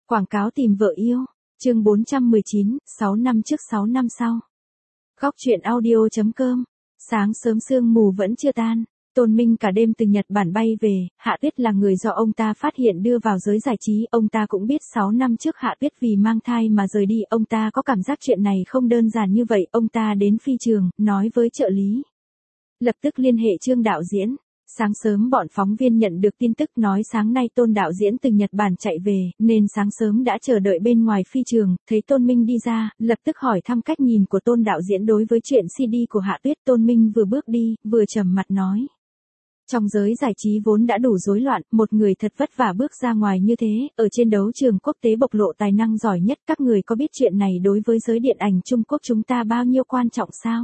Quảng cáo tìm vợ yêu. Chương 419, 6 năm trước 6 năm sau. Góc truyện audio.com. Sáng sớm sương mù vẫn chưa tan. Tôn Minh cả đêm từ Nhật Bản bay về, Hạ Tuyết là người do ông ta phát hiện đưa vào giới giải trí. Ông ta cũng biết 6 năm trước Hạ Tuyết vì mang thai mà rời đi. Ông ta có cảm giác chuyện này không đơn giản như vậy. Ông ta đến phi trường, nói với trợ lý. Lập tức liên hệ Trương đạo diễn. Sáng sớm bọn phóng viên nhận được tin tức nói sáng nay Tôn đạo diễn từ Nhật Bản chạy về, nên sáng sớm đã chờ đợi bên ngoài phi trường, thấy Tôn Minh đi ra, lập tức hỏi thăm cách nhìn của Tôn đạo diễn đối với chuyện CD của Hạ Tuyết. Tôn Minh vừa bước đi, vừa trầm mặt nói. Trong giới giải trí vốn đã đủ rối loạn, một người thật vất vả bước ra ngoài như thế, ở trên đấu trường quốc tế bộc lộ tài năng giỏi nhất. Các người có biết chuyện này đối với giới điện ảnh Trung Quốc chúng ta bao nhiêu quan trọng sao?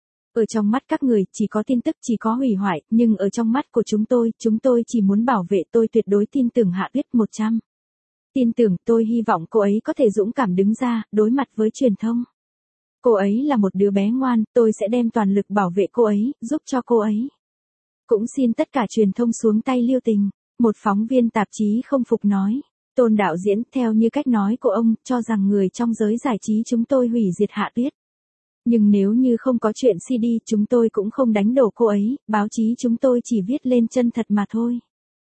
Ở trong mắt các người, chỉ có tin tức, chỉ có hủy hoại, nhưng ở trong mắt của chúng tôi chỉ muốn bảo vệ. Tôi tuyệt đối tin tưởng Hạ Tuyết 100. Tin tưởng, tôi hy vọng cô ấy có thể dũng cảm đứng ra, đối mặt với truyền thông. Cô ấy là một đứa bé ngoan, tôi sẽ đem toàn lực bảo vệ cô ấy, giúp cho cô ấy. Cũng xin tất cả truyền thông xuống tay lưu tình. Một phóng viên tạp chí không phục nói. Tôn đạo diễn, theo như cách nói của ông, cho rằng người trong giới giải trí chúng tôi hủy diệt Hạ Tuyết. Nhưng nếu như không có chuyện CD, chúng tôi cũng không đánh đổ cô ấy, báo chí chúng tôi chỉ viết lên chân thật mà thôi.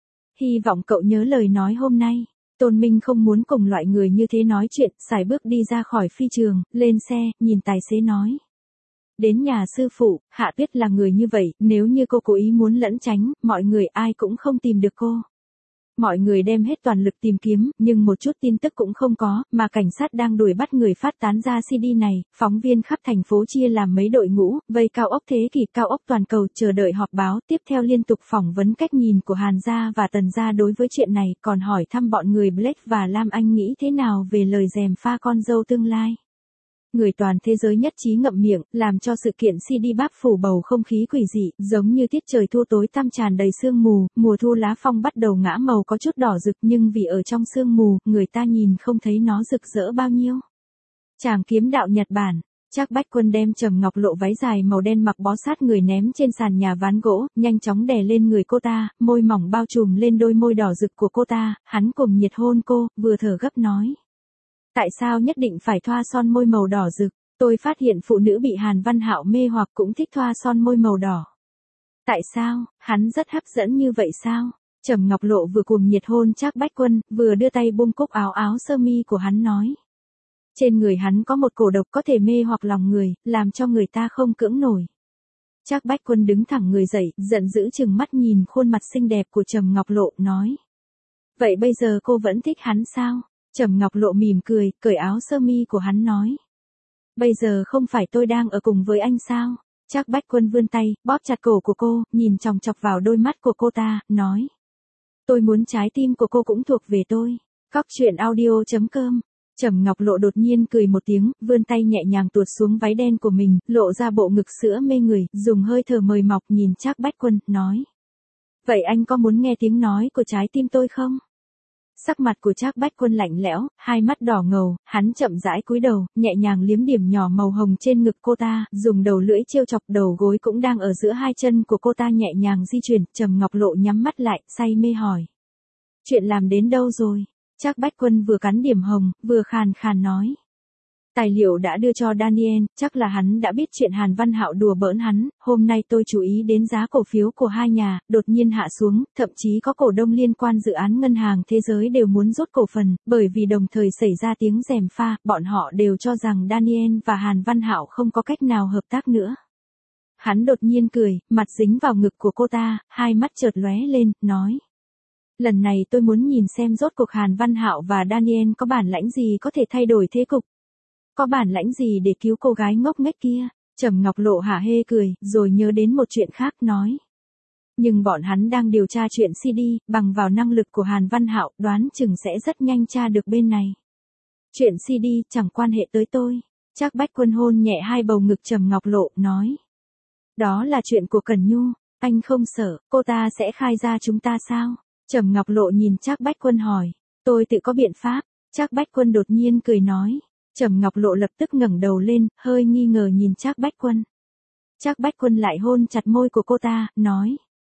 Hy vọng cậu nhớ lời nói hôm nay. Tôn Minh không muốn cùng loại người như thế nói chuyện, sải bước đi ra khỏi phi trường, lên xe, nhìn tài xế nói. Đến nhà sư phụ, Hạ Tuyết là người như vậy, nếu như cô cố ý muốn lẩn tránh, mọi người ai cũng không tìm được cô. Mọi người đem hết toàn lực tìm kiếm, nhưng một chút tin tức cũng không có, mà cảnh sát đang đuổi bắt người phát tán ra CD này. Phóng viên khắp thành phố chia làm mấy đội ngũ, vây cao ốc thế kỷ, cao ốc toàn cầu, chờ đợi họp báo. Tiếp theo liên tục phỏng vấn cách nhìn của Hàn gia và Tần gia đối với chuyện này, còn hỏi thăm bọn người Black và Lam Anh nghĩ thế nào về lời gièm pha con dâu tương lai. Người toàn thế giới nhất trí ngậm miệng, làm cho sự kiện CD báp phủ bầu không khí quỷ dị, giống như tiết trời thu tối tăm tràn đầy sương mù. Mùa thu lá phong bắt đầu ngã màu có chút đỏ rực, nhưng vì ở trong sương mù, người ta nhìn không thấy nó rực rỡ bao nhiêu. Chàng kiếm đạo Nhật Bản. Trác Bách Quân đem Trầm Ngọc Lộ váy dài màu đen mặc bó sát người ném trên sàn nhà ván gỗ, nhanh chóng đè lên người cô ta, môi mỏng bao trùm lên đôi môi đỏ rực của cô ta, hắn cùng nhiệt hôn cô, vừa thở gấp nói. Tại sao nhất định phải thoa son môi màu đỏ rực? Tôi phát hiện phụ nữ bị Hàn Văn Hạo mê hoặc cũng thích thoa son môi màu đỏ. Tại sao? Hắn rất hấp dẫn như vậy sao? Trầm Ngọc Lộ vừa cuồng nhiệt hôn Trác Bách Quân, vừa đưa tay bung cúc áo sơ mi của hắn nói. Trên người hắn có một cổ độc có thể mê hoặc lòng người, làm cho người ta không cưỡng nổi. Trác Bách Quân đứng thẳng người dậy, giận dữ chừng mắt nhìn khuôn mặt xinh đẹp của Trầm Ngọc Lộ, nói. Vậy bây giờ cô vẫn thích hắn sao? Trầm Ngọc Lộ mỉm cười, cởi áo sơ mi của hắn nói. Bây giờ không phải tôi đang ở cùng với anh sao? Trác Bách Quân vươn tay, bóp chặt cổ của cô, nhìn chòng chọc vào đôi mắt của cô ta, nói. Tôi muốn trái tim của cô cũng thuộc về tôi. Góc truyện audio.com. Trầm Ngọc Lộ đột nhiên cười một tiếng, vươn tay nhẹ nhàng tuột xuống váy đen của mình, lộ ra bộ ngực sữa mê người, dùng hơi thở mời mọc nhìn Trác Bách Quân, nói. Vậy anh có muốn nghe tiếng nói của trái tim tôi không? Sắc mặt của Trác Bách Quân lạnh lẽo, hai mắt đỏ ngầu, hắn chậm rãi cúi đầu, nhẹ nhàng liếm điểm nhỏ màu hồng trên ngực cô ta, dùng đầu lưỡi trêu chọc đầu gối cũng đang ở giữa hai chân của cô ta nhẹ nhàng di chuyển. Trầm Ngọc Lộ nhắm mắt lại, say mê hỏi. Chuyện làm đến đâu rồi? Trác Bách Quân vừa cắn điểm hồng, vừa khàn khàn nói. Tài liệu đã đưa cho Daniel, chắc là hắn đã biết chuyện Hàn Văn Hạo đùa bỡn hắn. Hôm nay tôi chú ý đến giá cổ phiếu của hai nhà, đột nhiên hạ xuống, thậm chí có cổ đông liên quan dự án ngân hàng thế giới đều muốn rút cổ phần, bởi vì đồng thời xảy ra tiếng gièm pha, bọn họ đều cho rằng Daniel và Hàn Văn Hạo không có cách nào hợp tác nữa. Hắn đột nhiên cười, mặt dính vào ngực của cô ta, hai mắt chợt lóe lên, nói. Lần này tôi muốn nhìn xem rốt cuộc Hàn Văn Hạo và Daniel có bản lãnh gì có thể thay đổi thế cục. Có bản lãnh gì để cứu cô gái ngốc nghếch kia? Trầm Ngọc Lộ hả hê cười, rồi nhớ đến một chuyện khác nói. Nhưng bọn hắn đang điều tra chuyện CD, bằng vào năng lực của Hàn Văn Hạo, đoán chừng sẽ rất nhanh tra được bên này. Chuyện CD chẳng quan hệ tới tôi. Trác Bách Quân hôn nhẹ hai bầu ngực Trầm Ngọc Lộ, nói. Đó là chuyện của Cẩn Nhu, anh không sợ, cô ta sẽ khai ra chúng ta sao? Trầm Ngọc Lộ nhìn Trác Bách Quân hỏi. Tôi tự có biện pháp. Trác Bách Quân đột nhiên cười nói. Trầm Ngọc Lộ lập tức ngẩng đầu lên, hơi nghi ngờ nhìn Trác Bách Quân. Trác Bách Quân lại hôn chặt môi của cô ta, nói.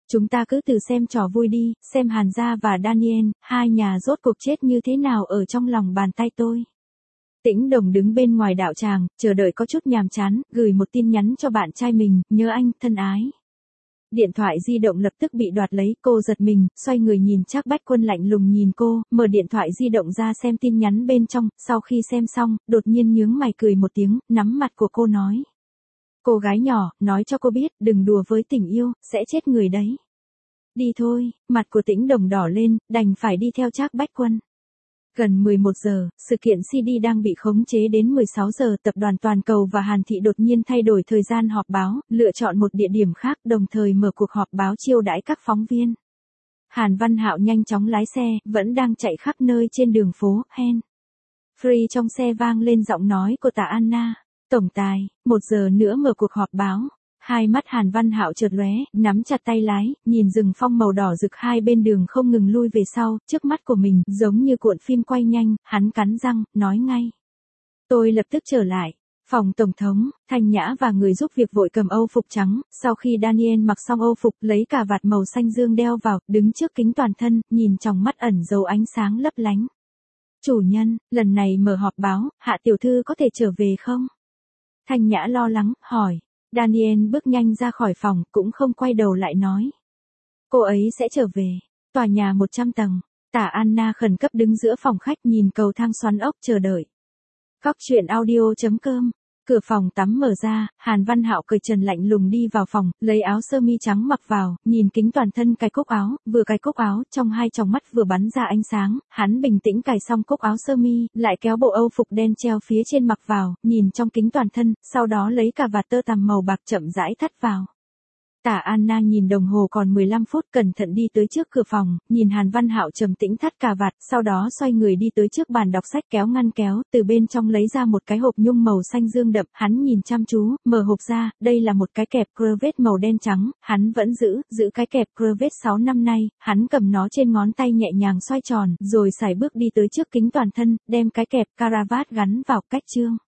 Chúng ta cứ từ xem trò vui đi, xem Hàn gia và Daniel, hai nhà rốt cuộc chết như thế nào ở trong lòng bàn tay tôi. Tĩnh Đồng đứng bên ngoài đạo tràng, chờ đợi có chút nhàm chán, gửi một tin nhắn cho bạn trai mình, nhớ anh, thân ái. Điện thoại di động lập tức bị đoạt lấy, cô giật mình, xoay người nhìn Trác Bách Quân lạnh lùng nhìn cô, mở điện thoại di động ra xem tin nhắn bên trong, sau khi xem xong, đột nhiên nhướng mày cười một tiếng, nắm mặt của cô nói. Cô gái nhỏ, nói cho cô biết, đừng đùa với tình yêu, sẽ chết người đấy. Đi thôi, mặt của Tĩnh Đồng đỏ lên, đành phải đi theo Trác Bách Quân. Gần 11 giờ, sự kiện CD đang bị khống chế đến 16 giờ, tập đoàn Toàn cầu và Hàn Thị đột nhiên thay đổi thời gian họp báo, lựa chọn một địa điểm khác, đồng thời mở cuộc họp báo chiêu đãi các phóng viên. Hàn Văn Hạo nhanh chóng lái xe, vẫn đang chạy khắp nơi trên đường phố, Hen. Free trong xe vang lên giọng nói của Tạ Anna. Tổng tài, 1 giờ nữa mở cuộc họp báo. Hai mắt Hàn Văn Hạo chợt lóe, nắm chặt tay lái, nhìn rừng phong màu đỏ rực hai bên đường không ngừng lui về sau, trước mắt của mình, giống như cuộn phim quay nhanh, hắn cắn răng, nói ngay. Tôi lập tức trở lại. Phòng Tổng thống, Thanh Nhã và người giúp việc vội cầm âu phục trắng, sau khi Daniel mặc xong âu phục lấy cà vạt màu xanh dương đeo vào, đứng trước kính toàn thân, nhìn trong mắt ẩn dấu ánh sáng lấp lánh. Chủ nhân, lần này mở họp báo, Hạ tiểu thư có thể trở về không? Thanh Nhã lo lắng, hỏi. Daniel bước nhanh ra khỏi phòng, cũng không quay đầu lại nói. Cô ấy sẽ trở về. Tòa nhà 100 tầng. Tả Anna khẩn cấp đứng giữa phòng khách nhìn cầu thang xoắn ốc chờ đợi. Góc truyện audio.com. Cửa phòng tắm mở ra, Hàn Văn Hạo cởi trần lạnh lùng đi vào phòng, lấy áo sơ mi trắng mặc vào, nhìn kính toàn thân cài cúc áo, vừa cài cúc áo, trong hai tròng mắt vừa bắn ra ánh sáng, hắn bình tĩnh cài xong cúc áo sơ mi, lại kéo bộ âu phục đen treo phía trên mặc vào, nhìn trong kính toàn thân, sau đó lấy cà vạt tơ tằm màu bạc chậm rãi thắt vào. Tả Anna nhìn đồng hồ còn 15 phút, cẩn thận đi tới trước cửa phòng, nhìn Hàn Văn Hạo trầm tĩnh thắt cà vạt, sau đó xoay người đi tới trước bàn đọc sách kéo ngăn kéo, từ bên trong lấy ra một cái hộp nhung màu xanh dương đậm, hắn nhìn chăm chú, mở hộp ra, đây là một cái kẹp crochet màu đen trắng, hắn vẫn giữ cái kẹp crochet 6 năm nay, hắn cầm nó trên ngón tay nhẹ nhàng xoay tròn, rồi sải bước đi tới trước kính toàn thân, đem cái kẹp caravat gắn vào, cách chương.